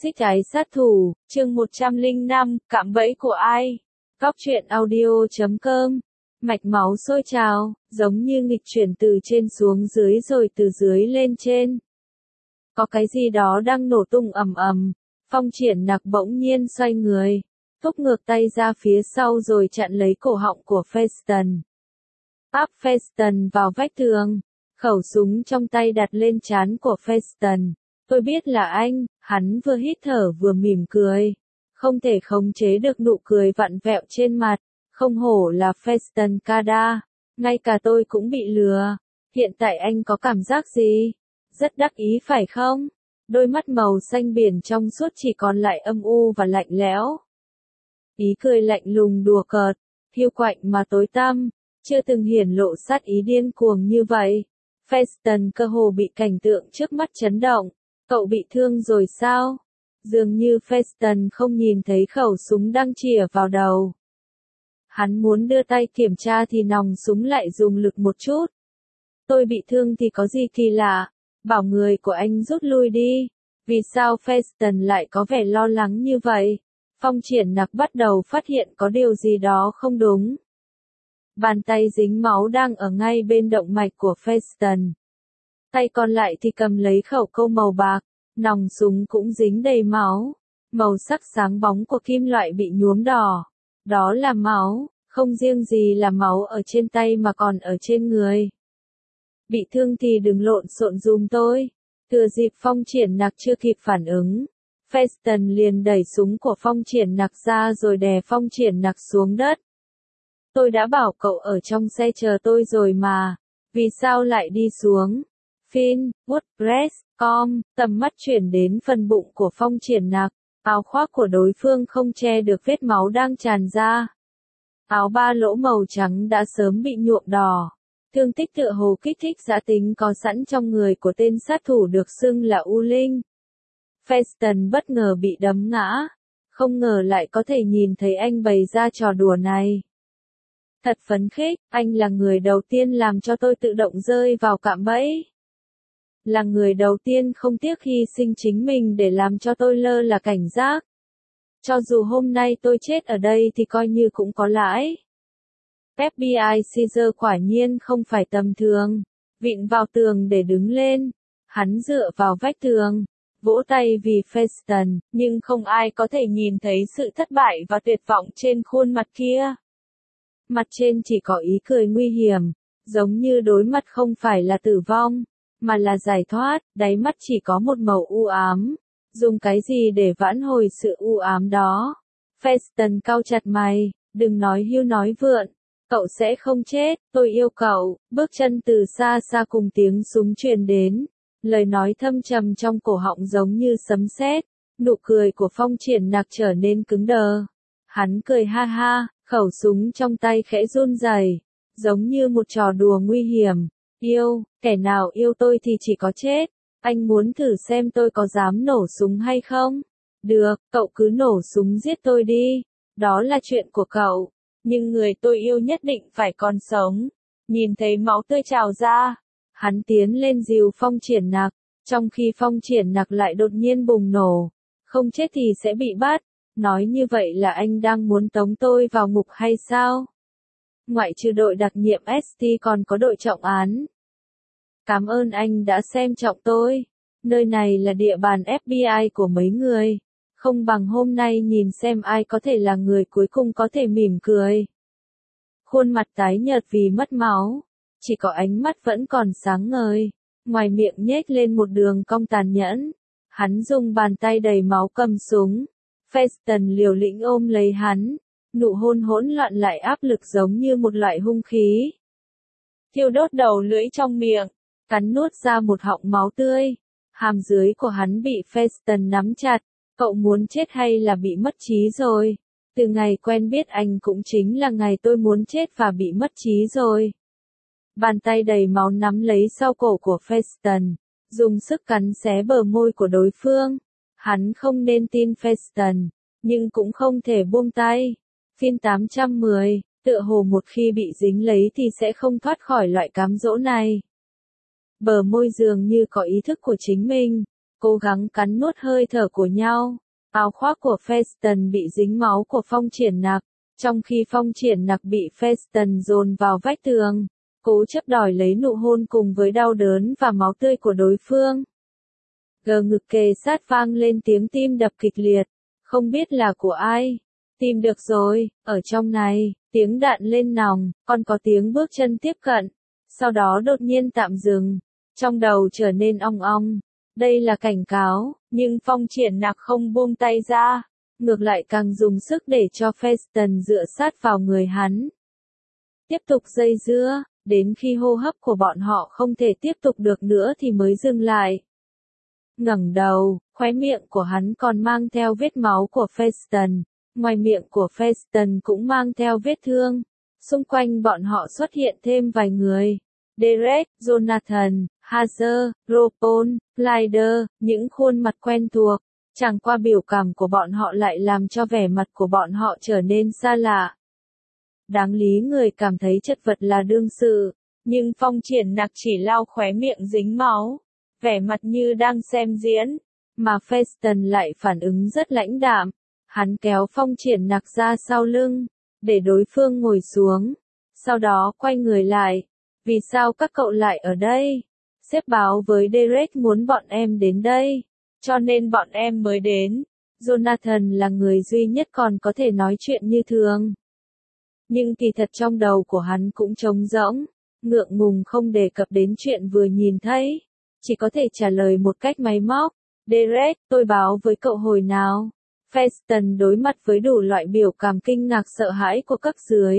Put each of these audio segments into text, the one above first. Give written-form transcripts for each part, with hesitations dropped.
Xích Ái Sát Thủ, chương 105, cạm bẫy của ai? Góc truyện audio.com. Mạch máu sôi trào, giống như nghịch chuyển từ trên xuống dưới rồi từ dưới lên trên. Có cái gì đó đang nổ tung ầm ầm. Phong Triển Nặc bỗng nhiên xoay người, thúc ngược tay ra phía sau rồi chặn lấy cổ họng của Feston. Áp Feston vào vách tường, khẩu súng trong tay đặt lên trán của Feston. Tôi biết là anh, hắn vừa hít thở vừa mỉm cười. Không thể khống chế được nụ cười vặn vẹo trên mặt, không hổ là Feston Kada. Ngay cả tôi cũng bị lừa. Hiện tại anh có cảm giác gì? Rất đắc ý phải không? Đôi mắt màu xanh biển trong suốt chỉ còn lại âm u và lạnh lẽo. Ý cười lạnh lùng đùa cợt, hiu quạnh mà tối tăm, chưa từng hiển lộ sát ý điên cuồng như vậy. Feston cơ hồ bị cảnh tượng trước mắt chấn động. Cậu bị thương rồi sao? Dường như Feston không nhìn thấy khẩu súng đang chĩa vào đầu. Hắn muốn đưa tay kiểm tra thì nòng súng lại dùng lực một chút. Tôi bị thương thì có gì kỳ lạ? Bảo người của anh rút lui đi. Vì sao Feston lại có vẻ lo lắng như vậy? Phong Triển Nặc bắt đầu phát hiện có điều gì đó không đúng. Bàn tay dính máu đang ở ngay bên động mạch của Feston. Tay còn lại thì cầm lấy khẩu câu màu bạc, nòng súng cũng dính đầy máu. Màu sắc sáng bóng của kim loại bị nhuốm đỏ. Đó là máu, không riêng gì là máu ở trên tay mà còn ở trên người. Bị thương thì đừng lộn xộn giùm tôi. Thừa dịp Phong Triển Nặc chưa kịp phản ứng, Feston liền đẩy súng của Phong Triển Nặc ra rồi đè Phong Triển Nặc xuống đất. Tôi đã bảo cậu ở trong xe chờ tôi rồi mà, vì sao lại đi xuống? Finn, WordPress.com, tầm mắt chuyển đến phần bụng của Phong Triển Nặc, áo khoác của đối phương không che được vết máu đang tràn ra. Áo ba lỗ màu trắng đã sớm bị nhuộm đỏ. Thương tích tựa hồ kích thích dã tính có sẵn trong người của tên sát thủ được xưng là U Linh. Feston bất ngờ bị đấm ngã, không ngờ lại có thể nhìn thấy anh bày ra trò đùa này. Thật phấn khích, anh là người đầu tiên làm cho tôi tự động rơi vào cạm bẫy. Là người đầu tiên không tiếc hy sinh chính mình để làm cho tôi lơ là cảnh giác. Cho dù hôm nay tôi chết ở đây thì coi như cũng có lãi. FBI Caesar quả nhiên không phải tầm thường. Vịn vào tường để đứng lên. Hắn dựa vào vách tường, vỗ tay vì Feston, nhưng không ai có thể nhìn thấy sự thất bại và tuyệt vọng trên khuôn mặt kia. Mặt trên chỉ có ý cười nguy hiểm, giống như đối mặt không phải là tử vong, mà là giải thoát, đáy mắt chỉ có một màu u ám. Dùng cái gì để vãn hồi sự u ám đó? Feston cau chặt mày, đừng nói hưu nói vượn. Cậu sẽ không chết, tôi yêu cậu. Bước chân từ xa xa cùng tiếng súng truyền đến. Lời nói thâm trầm trong cổ họng giống như sấm sét. Nụ cười của Phong Triển Nặc trở nên cứng đờ. Hắn cười ha ha, khẩu súng trong tay khẽ run rẩy, giống như một trò đùa nguy hiểm. Yêu, kẻ nào yêu tôi thì chỉ có chết. Anh muốn thử xem tôi có dám nổ súng hay không? Được, cậu cứ nổ súng giết tôi đi. Đó là chuyện của cậu. Nhưng người tôi yêu nhất định phải còn sống. Nhìn thấy máu tươi trào ra, hắn tiến lên dìu Phong Triển Nặc, trong khi Phong Triển Nặc lại đột nhiên bùng nổ. Không chết thì sẽ bị bắt. Nói như vậy là anh đang muốn tống tôi vào ngục hay sao? Ngoại trừ đội đặc nhiệm ST còn có đội trọng án. Cảm ơn anh đã xem trọng tôi. Nơi này là địa bàn FBI của mấy người. Không bằng hôm nay nhìn xem ai có thể là người cuối cùng có thể mỉm cười. Khuôn mặt tái nhợt vì mất máu. Chỉ có ánh mắt vẫn còn sáng ngời. Ngoài miệng nhếch lên một đường cong tàn nhẫn. Hắn dùng bàn tay đầy máu cầm súng. Feston liều lĩnh ôm lấy hắn. Nụ hôn hỗn loạn lại áp lực giống như một loại hung khí. Thiêu đốt đầu lưỡi trong miệng. Cắn nuốt ra một họng máu tươi. Hàm dưới của hắn bị Feston nắm chặt. Cậu muốn chết hay là bị mất trí rồi? Từ ngày quen biết anh cũng chính là ngày tôi muốn chết và bị mất trí rồi. Bàn tay đầy máu nắm lấy sau cổ của Feston, dùng sức cắn xé bờ môi của đối phương. Hắn không nên tin Feston, nhưng cũng không thể buông tay. Phiên 810, tựa hồ một khi bị dính lấy thì sẽ không thoát khỏi loại cám dỗ này. Bờ môi dường như có ý thức của chính mình. cố gắng cắn nuốt hơi thở của nhau. Áo khoác của Feston bị dính máu của Phong Triển Nặc, trong khi Phong Triển Nặc bị Feston dồn vào vách tường, cố chấp đòi lấy nụ hôn cùng với đau đớn và máu tươi của đối phương. Gờ ngực kề sát vang lên tiếng tim đập kịch liệt, không biết là của ai. Tìm được rồi, ở trong này, tiếng đạn lên nòng, còn có tiếng bước chân tiếp cận, sau đó đột nhiên tạm dừng, trong đầu trở nên ong ong. Đây là cảnh cáo, nhưng Phong Triển Nặc không buông tay ra, ngược lại càng dùng sức để cho Feston dựa sát vào người hắn. Tiếp tục dây dưa, đến khi hô hấp của bọn họ không thể tiếp tục được nữa thì mới dừng lại. Ngẩng đầu, khóe miệng của hắn còn mang theo vết máu của Feston, ngoài miệng của Feston cũng mang theo vết thương. Xung quanh bọn họ xuất hiện thêm vài người. Derek, Jonathan, Hazer, Ropon, Ryder, những khuôn mặt quen thuộc. Chẳng qua biểu cảm của bọn họ lại làm cho vẻ mặt của bọn họ trở nên xa lạ. Đáng lý người cảm thấy chật vật là đương sự, nhưng Phong Triển Nặc chỉ lau khóe miệng dính máu, vẻ mặt như đang xem diễn, mà Feston lại phản ứng rất lãnh đạm. Hắn kéo Phong Triển Nặc ra sau lưng, để đối phương ngồi xuống, sau đó quay người lại. Vì sao các cậu lại ở đây? Sếp báo với Derek muốn bọn em đến đây, cho nên bọn em mới đến. Jonathan là người duy nhất còn có thể nói chuyện như thường. Nhưng kỳ thật trong đầu của hắn cũng trống rỗng, ngượng ngùng không đề cập đến chuyện vừa nhìn thấy, chỉ có thể trả lời một cách máy móc. Derek, tôi báo với cậu hồi nào? Feston đối mặt với đủ loại biểu cảm kinh ngạc sợ hãi của cấp dưới.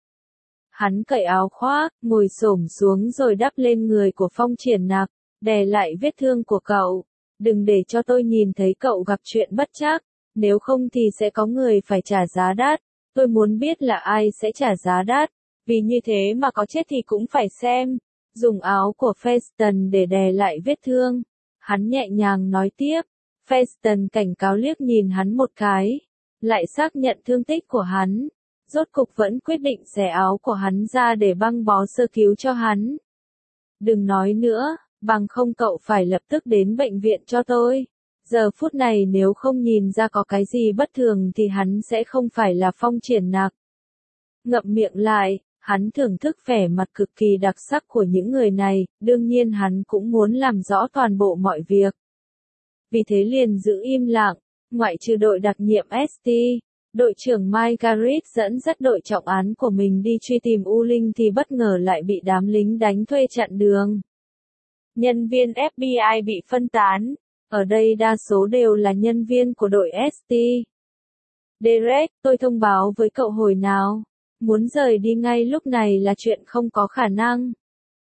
Hắn cởi áo khoác, ngồi xổm xuống rồi đắp lên người của Phong Triển Nặc, đè lại vết thương của cậu. Đừng để cho tôi nhìn thấy cậu gặp chuyện bất trắc, nếu không thì sẽ có người phải trả giá đắt. Tôi muốn biết là ai sẽ trả giá đắt, vì như thế mà có chết thì cũng phải xem. Dùng áo của Feston để đè lại vết thương. Hắn nhẹ nhàng nói tiếp. Feston cảnh cáo liếc nhìn hắn một cái, lại xác nhận thương tích của hắn. Rốt cục vẫn quyết định xẻ áo của hắn ra để băng bó sơ cứu cho hắn. Đừng nói nữa, bằng không cậu phải lập tức đến bệnh viện cho tôi. Giờ phút này nếu không nhìn ra có cái gì bất thường thì hắn sẽ không phải là Phong Triển Nặc. Ngậm miệng lại, hắn thưởng thức vẻ mặt cực kỳ đặc sắc của những người này, đương nhiên hắn cũng muốn làm rõ toàn bộ mọi việc. Vì thế liền giữ im lặng, ngoại trừ đội đặc nhiệm ST. Đội trưởng Margaret dẫn dắt đội trọng án của mình đi truy tìm U Linh thì bất ngờ lại bị đám lính đánh thuê chặn đường. Nhân viên FBI bị phân tán, ở đây đa số đều là nhân viên của đội ST. Derek, tôi thông báo với cậu hồi nào, muốn rời đi ngay lúc này là chuyện không có khả năng.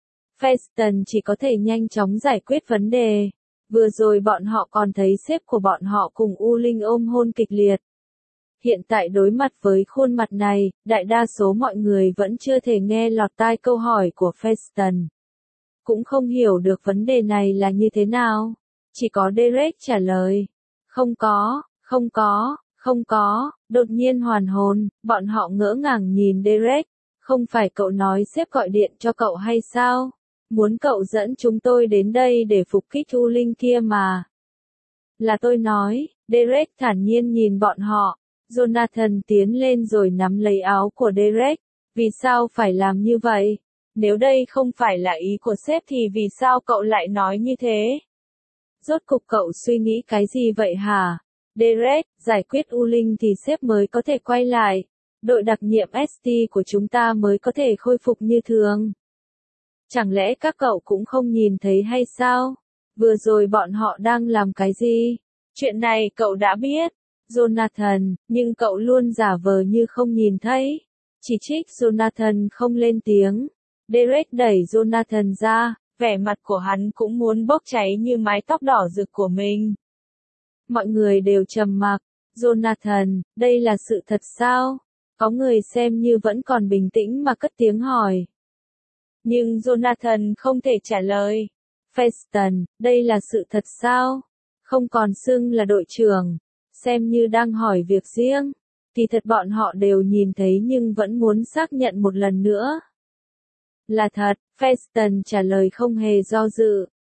Feston chỉ có thể nhanh chóng giải quyết vấn đề. Vừa rồi bọn họ còn thấy sếp của bọn họ cùng U Linh ôm hôn kịch liệt. Hiện tại đối mặt với khuôn mặt này, đại đa số mọi người vẫn chưa thể nghe lọt tai câu hỏi của Feston. Cũng không hiểu được vấn đề này là như thế nào. Chỉ có Derek trả lời. Không có, không có, không có. Đột nhiên hoàn hồn, bọn họ ngỡ ngàng nhìn Derek. Không phải cậu nói sếp gọi điện cho cậu hay sao? Muốn cậu dẫn chúng tôi đến đây để phục kích U Linh kia mà. Là tôi nói, Derek thản nhiên nhìn bọn họ. Jonathan tiến lên rồi nắm lấy áo của Derek. Vì sao phải làm như vậy? Nếu đây không phải là ý của sếp thì vì sao cậu lại nói như thế? Rốt cục cậu suy nghĩ cái gì vậy hả? Derek, giải quyết U Linh thì sếp mới có thể quay lại. Đội đặc nhiệm ST của chúng ta mới có thể khôi phục như thường. Chẳng lẽ các cậu cũng không nhìn thấy hay sao? Vừa rồi bọn họ đang làm cái gì? Chuyện này cậu đã biết. Jonathan, nhưng cậu luôn giả vờ như không nhìn thấy. Chỉ trích Jonathan không lên tiếng. Derek đẩy Jonathan ra, vẻ mặt của hắn cũng muốn bốc cháy như mái tóc đỏ rực của mình. Mọi người đều trầm mặc. Jonathan, đây là sự thật sao? Có người xem như vẫn còn bình tĩnh mà cất tiếng hỏi. Nhưng Jonathan không thể trả lời. Feston, đây là sự thật sao? Không còn xưng là đội trưởng. Xem như đang hỏi việc riêng. Kỳ thật bọn họ đều nhìn thấy nhưng vẫn muốn xác nhận một lần nữa. Là thật, Feston trả lời không hề do dự.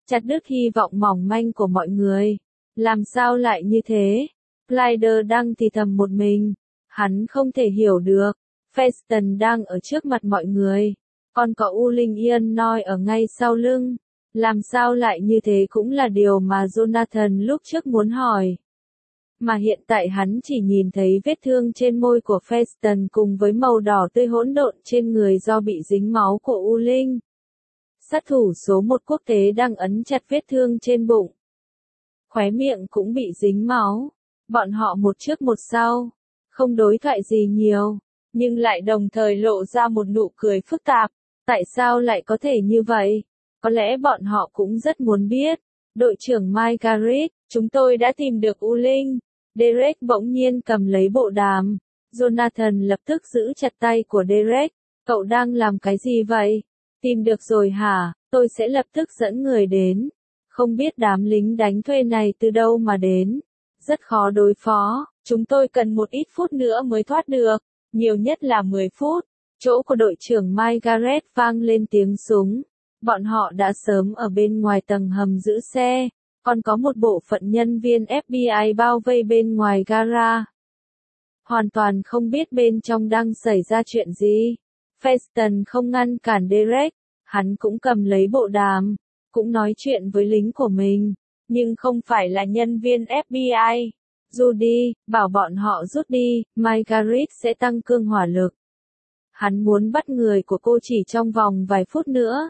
chặt đứt hy vọng mỏng manh của mọi người. Làm sao lại như thế? Clyder đang thì thầm một mình. Hắn không thể hiểu được. Feston đang ở trước mặt mọi người. Còn có U Linh Yên nói ở ngay sau lưng. Làm sao lại như thế cũng là điều mà Jonathan lúc trước muốn hỏi. Mà hiện tại hắn chỉ nhìn thấy vết thương trên môi của Feston cùng với màu đỏ tươi hỗn độn trên người do bị dính máu của U Linh. Sát thủ số 1 quốc tế đang ấn chặt vết thương trên bụng. Khóe miệng cũng bị dính máu. Bọn họ một trước một sau. Không đối thoại gì nhiều. Nhưng lại đồng thời lộ ra một nụ cười phức tạp. Tại sao lại có thể như vậy? Có lẽ bọn họ cũng rất muốn biết. Đội trưởng Margaret, chúng tôi đã tìm được U Linh. Derek bỗng nhiên cầm lấy bộ đàm. Jonathan lập tức giữ chặt tay của Derek. Cậu đang làm cái gì vậy? Tìm được rồi hả? Tôi sẽ lập tức dẫn người đến. Không biết đám lính đánh thuê này từ đâu mà đến. Rất khó đối phó. Chúng tôi cần một ít phút nữa mới thoát được. Nhiều nhất là 10 phút. Chỗ của đội trưởng Margaret vang lên tiếng súng. Bọn họ đã sớm ở bên ngoài tầng hầm giữ xe. Còn có một bộ phận nhân viên FBI bao vây bên ngoài gara. Hoàn toàn không biết bên trong đang xảy ra chuyện gì. Feston không ngăn cản Derek. Hắn cũng cầm lấy bộ đàm. Cũng nói chuyện với lính của mình. Nhưng không phải là nhân viên FBI. Judy, bảo bọn họ rút đi, Margaret sẽ tăng cương hỏa lực. Hắn muốn bắt người của cô chỉ trong vòng vài phút nữa.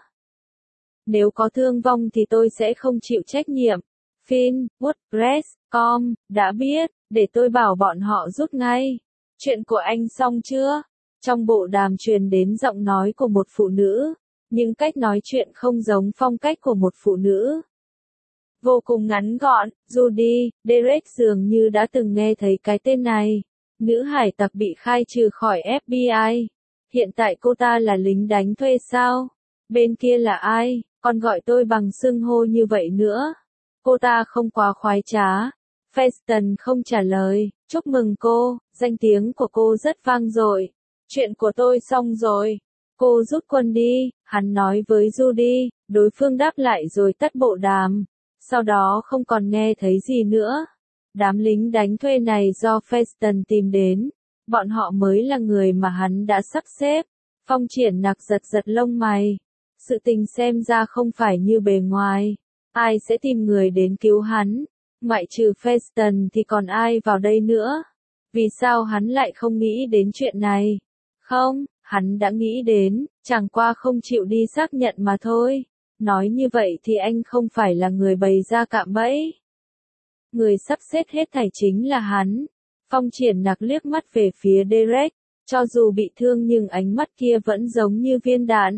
Nếu có thương vong thì tôi sẽ không chịu trách nhiệm. Finn, WordPress.com, đã biết, để tôi bảo bọn họ rút ngay. Chuyện của anh xong chưa? Trong bộ đàm truyền đến giọng nói của một phụ nữ, nhưng cách nói chuyện không giống phong cách của một phụ nữ. Vô cùng ngắn gọn, Judy, Derek dường như đã từng nghe thấy cái tên này. Nữ hải tặc bị khai trừ khỏi FBI. Hiện tại cô ta là lính đánh thuê sao? Bên kia là ai? Còn gọi tôi bằng xưng hô như vậy nữa. Cô ta không quá khoái trá. Feston không trả lời. Chúc mừng cô, danh tiếng của cô rất vang dội. Chuyện của tôi xong rồi. Cô rút quân đi, hắn nói với Judy, đối phương đáp lại rồi tắt bộ đàm. Sau đó không còn nghe thấy gì nữa. Đám lính đánh thuê này do Feston tìm đến. Bọn họ mới là người mà hắn đã sắp xếp. Phong Triển Nặc giật giật lông mày. Sự tình xem ra không phải như bề ngoài. Ai sẽ tìm người đến cứu hắn? Ngoại trừ Feston thì còn ai vào đây nữa? Vì sao hắn lại không nghĩ đến chuyện này? Không, hắn đã nghĩ đến, chẳng qua không chịu đi xác nhận mà thôi. Nói như vậy thì anh không phải là người bày ra cạm bẫy. Người sắp xếp hết thảy chính là hắn. Phong Triển Nặc liếc mắt về phía Derek, cho dù bị thương nhưng ánh mắt kia vẫn giống như viên đạn.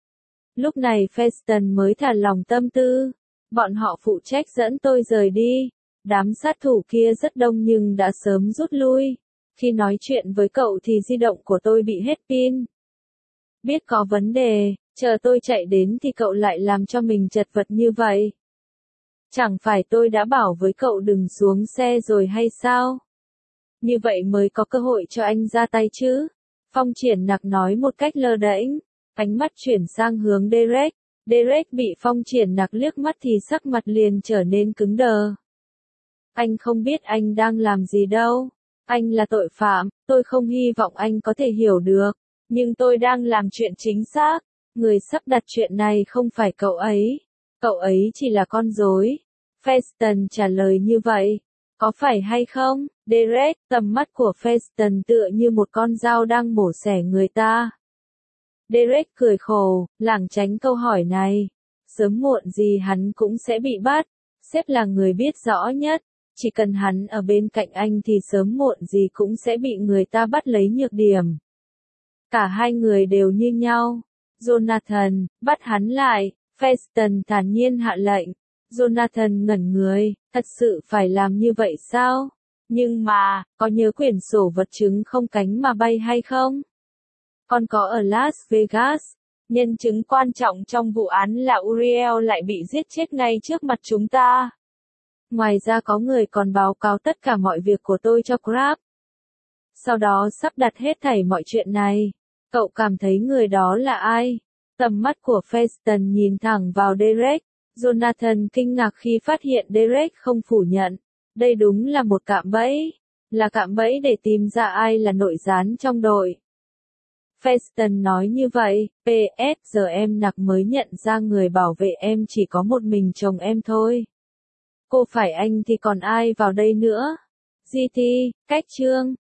Lúc này Feston mới thả lòng tâm tư. Bọn họ phụ trách dẫn tôi rời đi. Đám sát thủ kia rất đông nhưng đã sớm rút lui. Khi nói chuyện với cậu thì di động của tôi bị hết pin. Biết có vấn đề, chờ tôi chạy đến thì cậu lại làm cho mình chật vật như vậy. Chẳng phải tôi đã bảo với cậu đừng xuống xe rồi hay sao? Như vậy mới có cơ hội cho anh ra tay chứ. Phong Triển Nặc nói một cách lơ đễnh. Ánh mắt chuyển sang hướng Derek. Derek bị Phong Triển Nặc liếc mắt thì sắc mặt liền trở nên cứng đờ. Anh không biết anh đang làm gì đâu. Anh là tội phạm, tôi không hy vọng anh có thể hiểu được. Nhưng tôi đang làm chuyện chính xác. Người sắp đặt chuyện này không phải cậu ấy. Cậu ấy chỉ là con rối. Feston trả lời như vậy. Có phải hay không, Derek? Tầm mắt của Feston tựa như một con dao đang mổ xẻ người ta. Derek cười khổ, lảng tránh câu hỏi này. Sớm muộn gì hắn cũng sẽ bị bắt. Sếp là người biết rõ nhất. Chỉ cần hắn ở bên cạnh anh thì sớm muộn gì cũng sẽ bị người ta bắt lấy nhược điểm. Cả hai người đều như nhau. Jonathan, bắt hắn lại. Feston thản nhiên hạ lệnh. Jonathan ngẩn người, thật sự phải làm như vậy sao? Nhưng mà, có nhớ quyển sổ vật chứng không cánh mà bay hay không? Còn có ở Las Vegas, nhân chứng quan trọng trong vụ án là Uriel lại bị giết chết ngay trước mặt chúng ta. Ngoài ra có người còn báo cáo tất cả mọi việc của tôi cho Crab. Sau đó sắp đặt hết thảy mọi chuyện này. Cậu cảm thấy người đó là ai? Tầm mắt của Feston nhìn thẳng vào Derek. Jonathan kinh ngạc khi phát hiện Derek không phủ nhận. Đây đúng là một cạm bẫy. Là cạm bẫy để tìm ra ai là nội gián trong đội. Feston nói như vậy, PS giờ em nặc mới nhận ra người bảo vệ em chỉ có một mình chồng em thôi. Cô phải anh thì còn ai vào đây nữa? GT, cách chương.